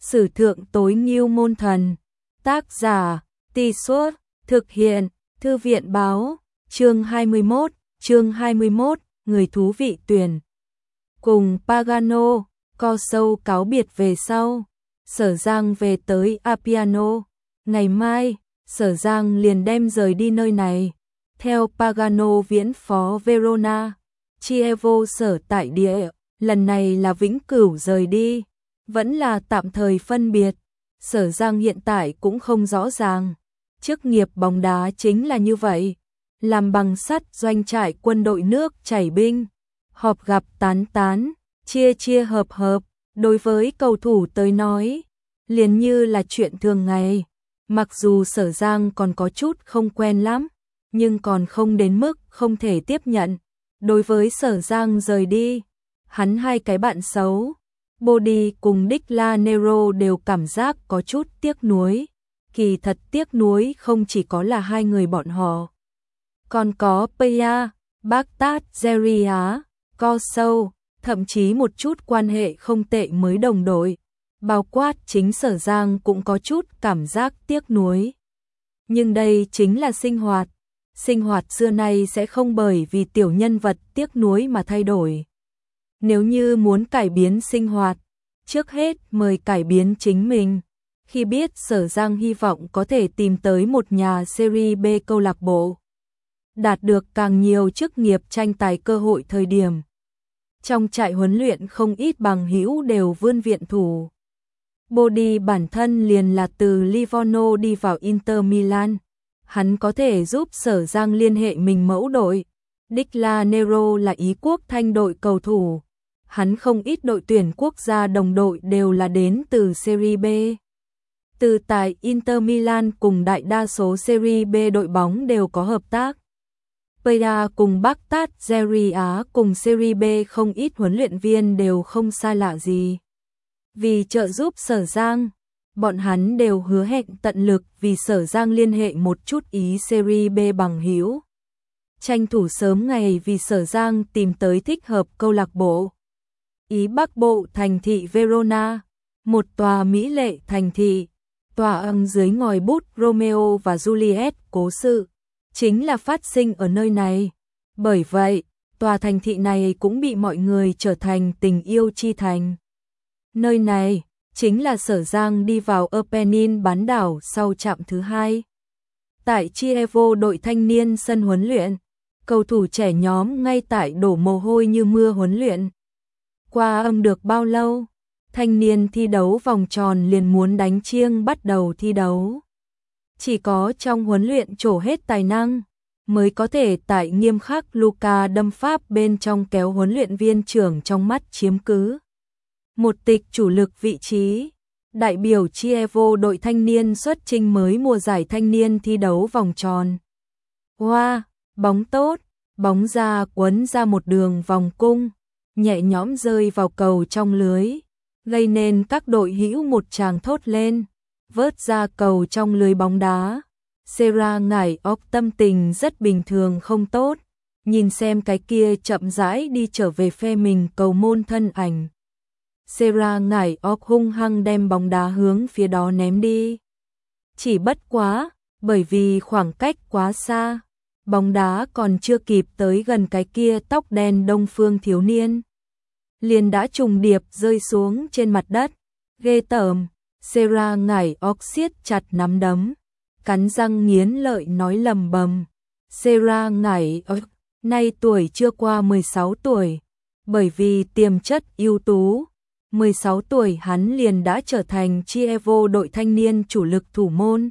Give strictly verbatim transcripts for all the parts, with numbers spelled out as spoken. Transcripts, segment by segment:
Sử thượng tối ngưu môn thần. Tác giả, Tì Suốt, thực hiện, Thư viện báo, chương hai mươi mốt, chương hai mươi mốt, người thú vị tuyển. Cùng Pagano, co sâu cáo biệt về sau, Sở Giang về tới Appiano. Ngày mai, Sở Giang liền đem rời đi nơi này. Theo Pagano viễn phó Verona, Chievo sở tại địa, lần này là vĩnh cửu rời đi, vẫn là tạm thời phân biệt. Sở Giang hiện tại cũng không rõ ràng. Chức nghiệp bóng đá chính là như vậy, làm bằng sắt doanh trại quân đội nước chảy binh, họp gặp tán tán, chia chia hợp hợp, đối với cầu thủ tới nói, liền như là chuyện thường ngày. Mặc dù Sở Giang còn có chút không quen lắm, nhưng còn không đến mức không thể tiếp nhận. Đối với Sở Giang rời đi, hắn hai cái bạn xấu, Body cùng Declan Nero đều cảm giác có chút tiếc nuối. Kỳ thật tiếc nuối không chỉ có là hai người bọn họ, còn có Paya, Baghdad, Zeria, Kosovo, thậm chí một chút quan hệ không tệ mới đồng đội, bao quát chính Sở Giang cũng có chút cảm giác tiếc nuối. Nhưng đây chính là sinh hoạt, sinh hoạt xưa nay sẽ không bởi vì tiểu nhân vật tiếc nuối mà thay đổi. Nếu như muốn cải biến sinh hoạt, trước hết mời cải biến chính mình. Khi biết Sở Giang hy vọng có thể tìm tới một nhà Serie B câu lạc bộ, đạt được càng nhiều chức nghiệp tranh tài cơ hội thời điểm, trong trại huấn luyện không ít bằng hữu đều vươn viện thủ. Body bản thân liền là từ Livorno đi vào Inter Milan, hắn có thể giúp Sở Giang liên hệ mình mẫu đội. Declan Nero là Ý quốc thanh đội cầu thủ, hắn không ít đội tuyển quốc gia đồng đội đều là đến từ Serie B. Từ tại Inter Milan cùng đại đa số Serie B đội bóng đều có hợp tác. Paya cùng Baghdad, Zeria cùng Serie B không ít huấn luyện viên đều không xa lạ gì. Vì trợ giúp Sở Giang, bọn hắn đều hứa hẹn tận lực vì Sở Giang liên hệ một chút Ý Serie B bằng hữu, tranh thủ sớm ngày vì Sở Giang tìm tới thích hợp câu lạc bộ. Ý Bắc Bộ thành thị Verona, một tòa mỹ lệ thành thị, tòa âm dưới ngòi bút Romeo và Juliet cố sự, chính là phát sinh ở nơi này. Bởi vậy, tòa thành thị này cũng bị mọi người trở thành tình yêu chi thành. Nơi này chính là Sở Giang đi vào Apennine bán đảo sau trạm thứ hai. Tại Chievo đội thanh niên sân huấn luyện, cầu thủ trẻ nhóm ngay tại đổ mồ hôi như mưa huấn luyện. Qua âm được bao lâu, thanh niên thi đấu vòng tròn liền muốn đánh chiêng bắt đầu thi đấu. Chỉ có trong huấn luyện trổ hết tài năng, mới có thể tại nghiêm khắc Luca đâm pháp bên trong kéo huấn luyện viên trưởng trong mắt chiếm cứ một tịch chủ lực vị trí. Đại biểu Chievo đội thanh niên xuất chinh mới mùa giải thanh niên thi đấu vòng tròn. Hoa, wow, bóng tốt, bóng ra quấn ra một đường vòng cung, nhẹ nhõm rơi vào cầu trong lưới, gây nên các đội hữu một tràng thốt lên, vớt ra cầu trong lưới bóng đá. Sera ngải óc tâm tình rất bình thường không tốt, nhìn xem cái kia chậm rãi đi trở về phe mình cầu môn thân ảnh. Sera ngải óc hung hăng đem bóng đá hướng phía đó ném đi. Chỉ bất quá, bởi vì khoảng cách quá xa, bóng đá còn chưa kịp tới gần cái kia tóc đen đông phương thiếu niên, liền đã trùng điệp rơi xuống trên mặt đất. Ghê tởm, Sera ngải óc siết chặt nắm đấm, cắn răng nghiến lợi nói lầm bầm. Sera ngải óc, nay tuổi chưa qua mười sáu tuổi, bởi vì tiềm chất ưu tú, mười sáu tuổi hắn liền đã trở thành Chievo đội thanh niên chủ lực thủ môn.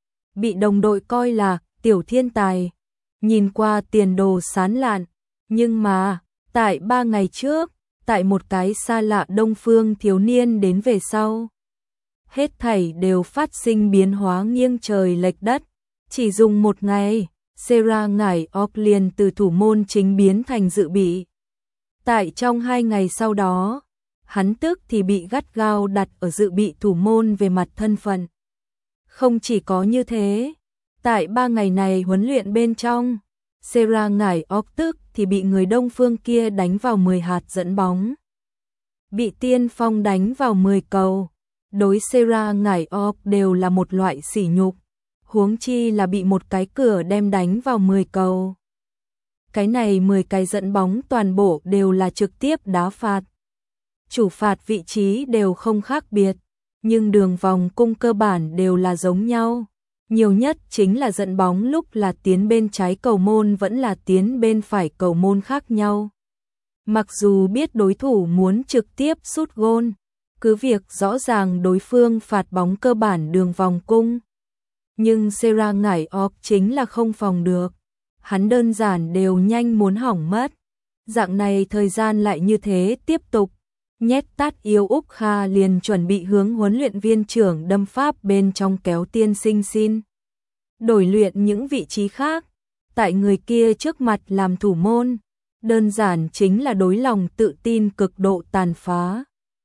Bị đồng đội coi là tiểu thiên tài, nhìn qua tiền đồ sáng lạn, nhưng mà, tại ba ngày trước, tại một cái xa lạ đông phương thiếu niên đến về sau, hết thảy đều phát sinh biến hóa nghiêng trời lệch đất. Chỉ dùng một ngày, Sera ngải óc liền từ thủ môn chính biến thành dự bị. Tại trong hai ngày sau đó, hắn tức thì bị gắt gao đặt ở dự bị thủ môn về mặt thân phận. Không chỉ có như thế, tại ba ngày này huấn luyện bên trong, Sera ngải óc tức thì bị người đông phương kia đánh vào mười hạt dẫn bóng, bị tiên phong đánh vào mười cầu, đối Sera Ngải Ok đều là một loại sỉ nhục, huống chi là bị một cái cửa đem đánh vào mười cầu. Cái này mười cái dẫn bóng toàn bộ đều là trực tiếp đá phạt. Chủ phạt vị trí đều không khác biệt, nhưng đường vòng cung cơ bản đều là giống nhau. Nhiều nhất chính là dẫn bóng lúc là tiến bên trái cầu môn vẫn là tiến bên phải cầu môn khác nhau. Mặc dù biết đối thủ muốn trực tiếp sút gôn, cứ việc rõ ràng đối phương phạt bóng cơ bản đường vòng cung. Nhưng Sera Ngải Ok chính là không phòng được. Hắn đơn giản đều nhanh muốn hỏng mất. Dạng này thời gian lại như thế tiếp tục. Nhét tát yêu Úc Kha liền chuẩn bị hướng huấn luyện viên trưởng đâm pháp bên trong kéo tiên sinh xin đổi luyện những vị trí khác. Tại người kia trước mặt làm thủ môn, đơn giản chính là đối lòng tự tin cực độ tàn phá.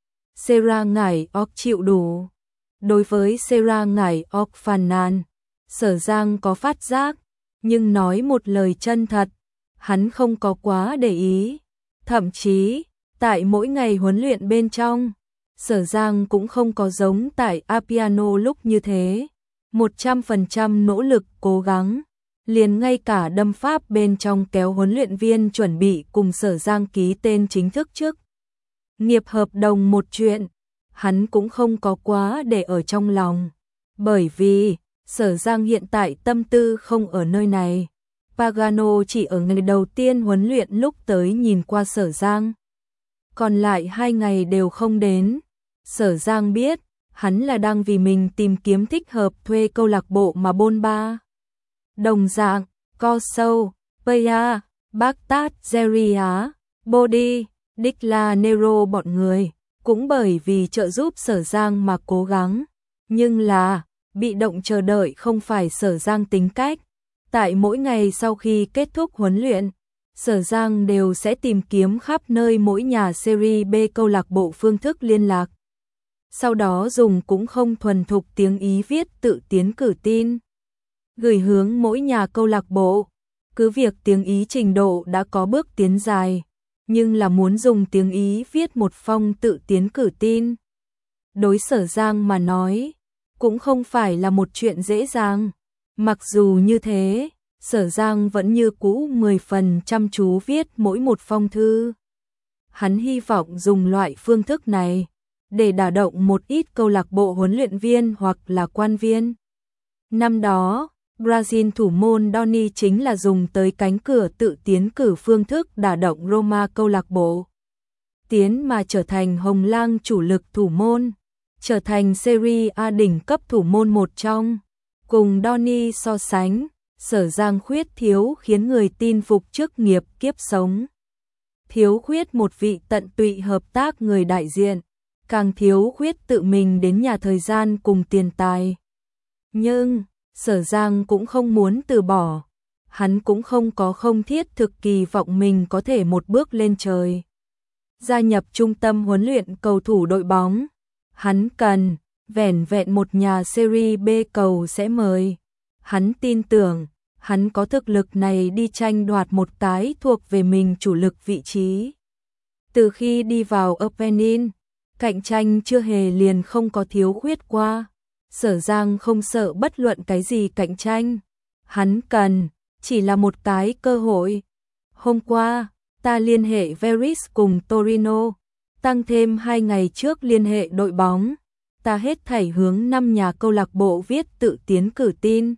Sera Ngải Ok chịu đủ. Đối với Sera Ngải Ok phàn nàn, Sở Giang có phát giác, nhưng nói một lời chân thật, hắn không có quá để ý. Thậm chí, tại mỗi ngày huấn luyện bên trong, Sở Giang cũng không có giống tại Apiano lúc như thế, một trăm phần trăm nỗ lực cố gắng, liền ngay cả đâm pháp bên trong kéo huấn luyện viên chuẩn bị cùng Sở Giang ký tên chính thức trước nghiệp hợp đồng một chuyện, hắn cũng không có quá để ở trong lòng, bởi vì Sở Giang hiện tại tâm tư không ở nơi này. Pagano chỉ ở ngày đầu tiên huấn luyện lúc tới nhìn qua Sở Giang, còn lại hai ngày đều không đến. Sở Giang biết, hắn là đang vì mình tìm kiếm thích hợp thuê câu lạc bộ mà bôn ba. Đồng dạng, Corso, Paya, Baghdad, Zeria, Body, Dikla Nero bọn người, cũng bởi vì trợ giúp Sở Giang mà cố gắng, nhưng là bị động chờ đợi không phải Sở Giang tính cách. Tại mỗi ngày sau khi kết thúc huấn luyện, Sở Giang đều sẽ tìm kiếm khắp nơi mỗi nhà Serie B câu lạc bộ phương thức liên lạc. Sau đó dùng cũng không thuần thục tiếng Ý viết tự tiến cử tin, gửi hướng mỗi nhà câu lạc bộ. Cứ việc tiếng Ý trình độ đã có bước tiến dài, nhưng là muốn dùng tiếng Ý viết một phong tự tiến cử tin, đối Sở Giang mà nói, cũng không phải là một chuyện dễ dàng. Mặc dù như thế, Sở Giang vẫn như cũ mười phần chăm chú viết mỗi một phong thư. Hắn hy vọng dùng loại phương thức này để đả động một ít câu lạc bộ huấn luyện viên hoặc là quan viên. Năm đó, Brazil thủ môn Donny chính là dùng tới cánh cửa tự tiến cử phương thức đả động Roma câu lạc bộ tiến mà trở thành Hồng Lang chủ lực thủ môn, trở thành Serie A đỉnh cấp thủ môn một trong. Cùng Donny so sánh, Sở Giang khuyết thiếu khiến người tin phục chức nghiệp kiếp sống, thiếu khuyết một vị tận tụy hợp tác người đại diện, càng thiếu khuyết tự mình đến nhà thời gian cùng tiền tài. Nhưng Sở Giang cũng không muốn từ bỏ, hắn cũng không có không thiết thực kỳ vọng mình có thể một bước lên trời, gia nhập trung tâm huấn luyện cầu thủ đội bóng. Hắn cần vẻn vẹn một nhà Serie B cầu sẽ mời. Hắn tin tưởng, hắn có thực lực này đi tranh đoạt một cái thuộc về mình chủ lực vị trí. Từ khi đi vào Apennin, cạnh tranh chưa hề liền không có thiếu khuyết qua. Sở Giang không sợ bất luận cái gì cạnh tranh. Hắn cần chỉ là một cái cơ hội. Hôm qua, ta liên hệ Veris cùng Torino, tăng thêm hai ngày trước liên hệ đội bóng. Ta hết thảy hướng năm nhà câu lạc bộ viết tự tiến cử tin.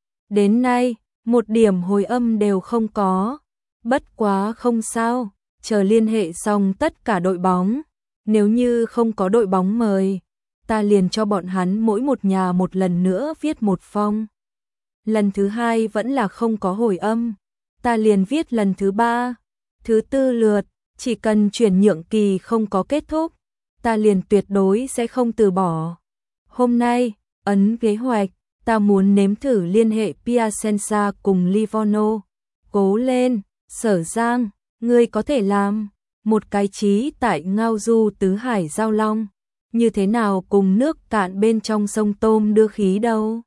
Đến nay, một điểm hồi âm đều không có. Bất quá không sao, chờ liên hệ xong tất cả đội bóng. Nếu như không có đội bóng mời, ta liền cho bọn hắn mỗi một nhà một lần nữa viết một phong. Lần thứ hai vẫn là không có hồi âm, ta liền viết lần thứ ba, thứ tư lượt, chỉ cần chuyển nhượng kỳ không có kết thúc, ta liền tuyệt đối sẽ không từ bỏ. Hôm nay, ấn kế hoạch, ta muốn nếm thử liên hệ Piacenza cùng Livorno. Cố lên, Sở Giang, ngươi có thể làm. Một cái chí tại ngao du tứ hải giao long, như thế nào cùng nước cạn bên trong sông tôm đưa khí đâu.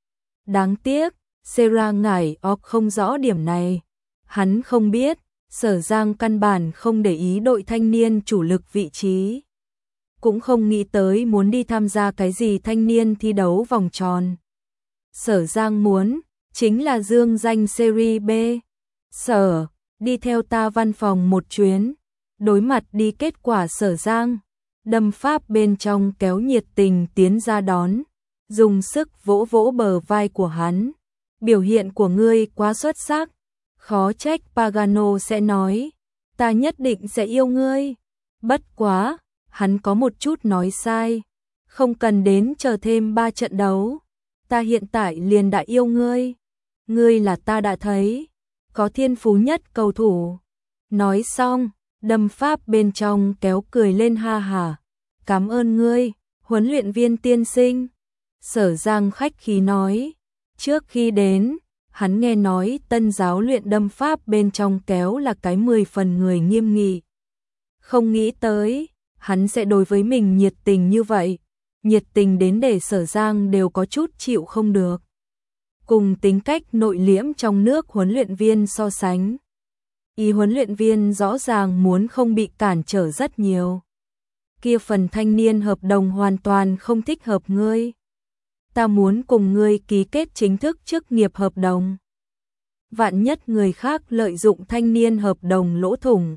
Đáng tiếc, Sera Ngải Ok không rõ điểm này. Hắn không biết, Sở Giang căn bản không để ý đội thanh niên chủ lực vị trí. cũng không nghĩ tới muốn đi tham gia cái gì thanh niên thi đấu vòng tròn. Sở Giang muốn, chính là dương danh Series B. Sở, đi theo ta văn phòng một chuyến. Đối mặt đi kết quả Sở Giang, Đâm Pháp bên trong kéo nhiệt tình tiến ra đón, dùng sức vỗ vỗ bờ vai của hắn. Biểu hiện của ngươi quá xuất sắc, khó trách Pagano sẽ nói, ta nhất định sẽ yêu ngươi. Bất quá, hắn có một chút nói sai, không cần đến chờ thêm ba trận đấu, ta hiện tại liền đã yêu ngươi. Ngươi là ta đã thấy có thiên phú nhất cầu thủ. Nói xong, Đâm Pháp bên trong kéo cười lên ha hả. Cảm ơn ngươi, huấn luyện viên tiên sinh. Sở Giang khách khí nói. Trước khi đến, hắn nghe nói tân giáo luyện Đâm Pháp bên trong kéo là cái mười phần người nghiêm nghị. Không nghĩ tới, hắn sẽ đối với mình nhiệt tình như vậy. Nhiệt tình đến để Sở Giang đều có chút chịu không được. Cùng tính cách nội liễm trong nước huấn luyện viên so sánh, ý huấn luyện viên rõ ràng muốn không bị cản trở rất nhiều. Kia phần thanh niên hợp đồng hoàn toàn không thích hợp ngươi. Ta muốn cùng ngươi ký kết chính thức chức nghiệp hợp đồng. Vạn nhất người khác lợi dụng thanh niên hợp đồng lỗ thủng,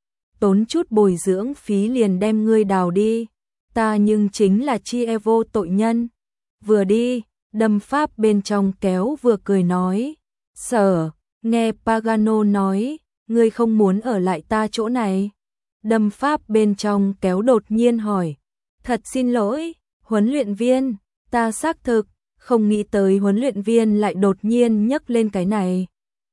tốn chút bồi dưỡng phí liền đem ngươi đào đi. Ta nhưng chính là chi e vô tội nhân. Vừa đi, Đâm Pháp bên trong kéo vừa cười nói. Sở, nghe Pagano nói, ngươi không muốn ở lại ta chỗ này. Đâm Pháp bên trong kéo đột nhiên hỏi. Thật xin lỗi, huấn luyện viên, ta xác thực, không nghĩ tới huấn luyện viên lại đột nhiên nhắc lên cái này.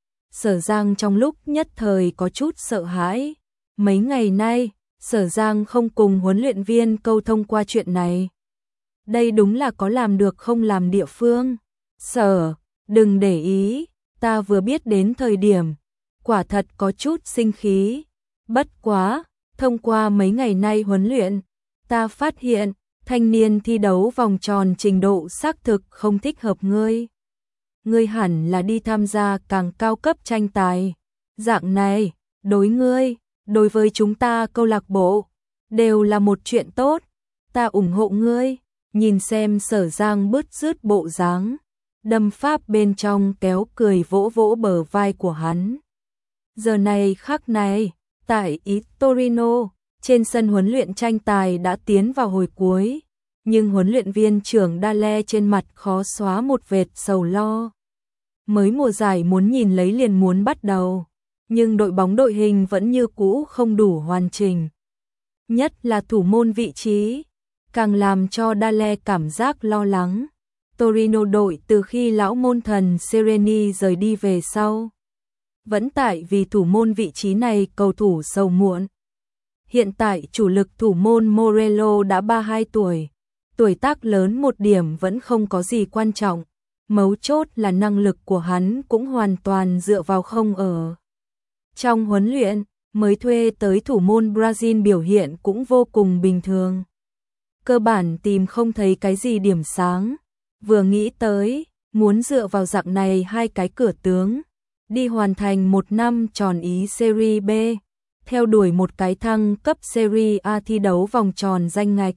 Sở Giang trong lúc nhất thời có chút sợ hãi. Mấy ngày nay, Sở Giang không cùng huấn luyện viên câu thông qua chuyện này. Đây đúng là có làm được không làm địa phương. Sở, đừng để ý, ta vừa biết đến thời điểm, quả thật có chút sinh khí. Bất quá, thông qua mấy ngày nay huấn luyện, ta phát hiện, thanh niên thi đấu vòng tròn trình độ xác thực không thích hợp ngươi. Ngươi hẳn là đi tham gia càng cao cấp tranh tài. Dạng này, đối ngươi, đối với chúng ta câu lạc bộ, đều là một chuyện tốt. Ta ủng hộ ngươi. Nhìn xem Sở Giang bứt rứt bộ dáng, Đâm Pháp bên trong kéo cười vỗ vỗ bờ vai của hắn. Giờ này khắc này, tại ý Torino, trên sân huấn luyện tranh tài đã tiến vào hồi cuối, nhưng huấn luyện viên trưởng Dale trên mặt khó xóa một vệt sầu lo. Mới mùa giải muốn nhìn lấy liền muốn bắt đầu, nhưng đội bóng đội hình vẫn như cũ không đủ hoàn chỉnh. Nhất là thủ môn vị trí, càng làm cho Dale cảm giác lo lắng. Torino đội từ khi lão môn thần Sereni rời đi về sau, vẫn tại vì thủ môn vị trí này cầu thủ sầu muộn. Hiện tại chủ lực thủ môn Morello đã ba mươi hai tuổi, tuổi tác lớn một điểm vẫn không có gì quan trọng, mấu chốt là năng lực của hắn cũng hoàn toàn dựa vào không ở. Trong huấn luyện, mới thuê tới thủ môn Brazil biểu hiện cũng vô cùng bình thường. Cơ bản tìm không thấy cái gì điểm sáng, vừa nghĩ tới, muốn dựa vào dạng này hai cái cửa tướng, đi hoàn thành một năm tròn ý Serie B, theo đuổi một cái thăng cấp Serie A thi đấu vòng tròn danh ngạch.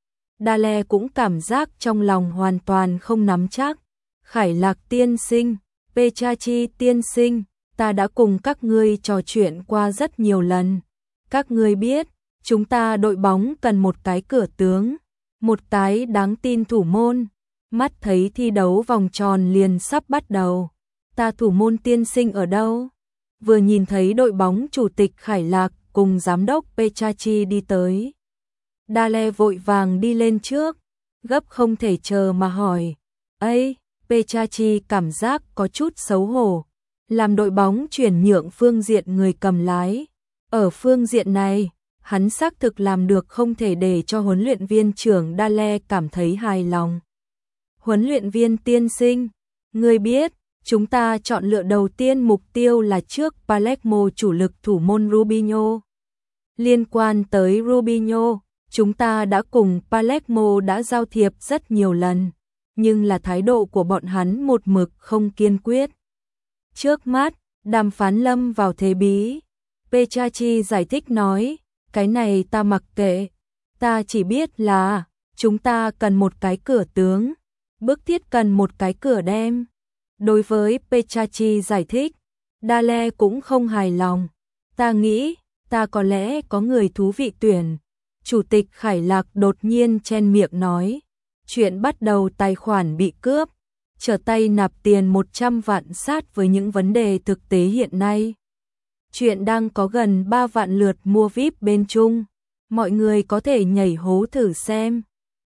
Dale cũng cảm giác trong lòng hoàn toàn không nắm chắc. Khải Lạc tiên sinh, Pechachi tiên sinh, ta đã cùng các ngươi trò chuyện qua rất nhiều lần. Các ngươi biết, chúng ta đội bóng cần một cái cửa tướng, một cái đáng tin thủ môn. Mắt thấy thi đấu vòng tròn liền sắp bắt đầu. Ta thủ môn tiên sinh ở đâu? Vừa nhìn thấy đội bóng chủ tịch Khải Lạc cùng giám đốc Pechachi đi tới, Dale vội vàng đi lên trước, gấp không thể chờ mà hỏi. Ây, Pechachi cảm giác có chút xấu hổ, làm đội bóng chuyển nhượng phương diện người cầm lái. Ở phương diện này, hắn xác thực làm được không thể để cho huấn luyện viên trưởng Dale cảm thấy hài lòng. Huấn luyện viên tiên sinh, ngươi biết, chúng ta chọn lựa đầu tiên mục tiêu là trước Palermo chủ lực thủ môn Rubinho. Liên quan tới Rubinho, chúng ta đã cùng Palermo đã giao thiệp rất nhiều lần, nhưng là thái độ của bọn hắn một mực không kiên quyết. Trước mắt, đàm phán lâm vào thế bí. Pechachi giải thích nói, cái này ta mặc kệ, Ta chỉ biết là chúng ta cần một cái cửa tướng, bước thiết cần một cái cửa đem. Đối với Pechachi giải thích, Dale cũng không hài lòng. Ta nghĩ, ta có lẽ có người thú vị tuyển. Chủ tịch Khải Lạc đột nhiên chen miệng nói. Chuyện bắt đầu tài khoản bị cướp, trở tay nạp tiền một trăm vạn sát với những vấn đề thực tế hiện nay. Chuyện đang có gần ba vạn lượt mua víp bên Trung. Mọi người có thể nhảy hố thử xem.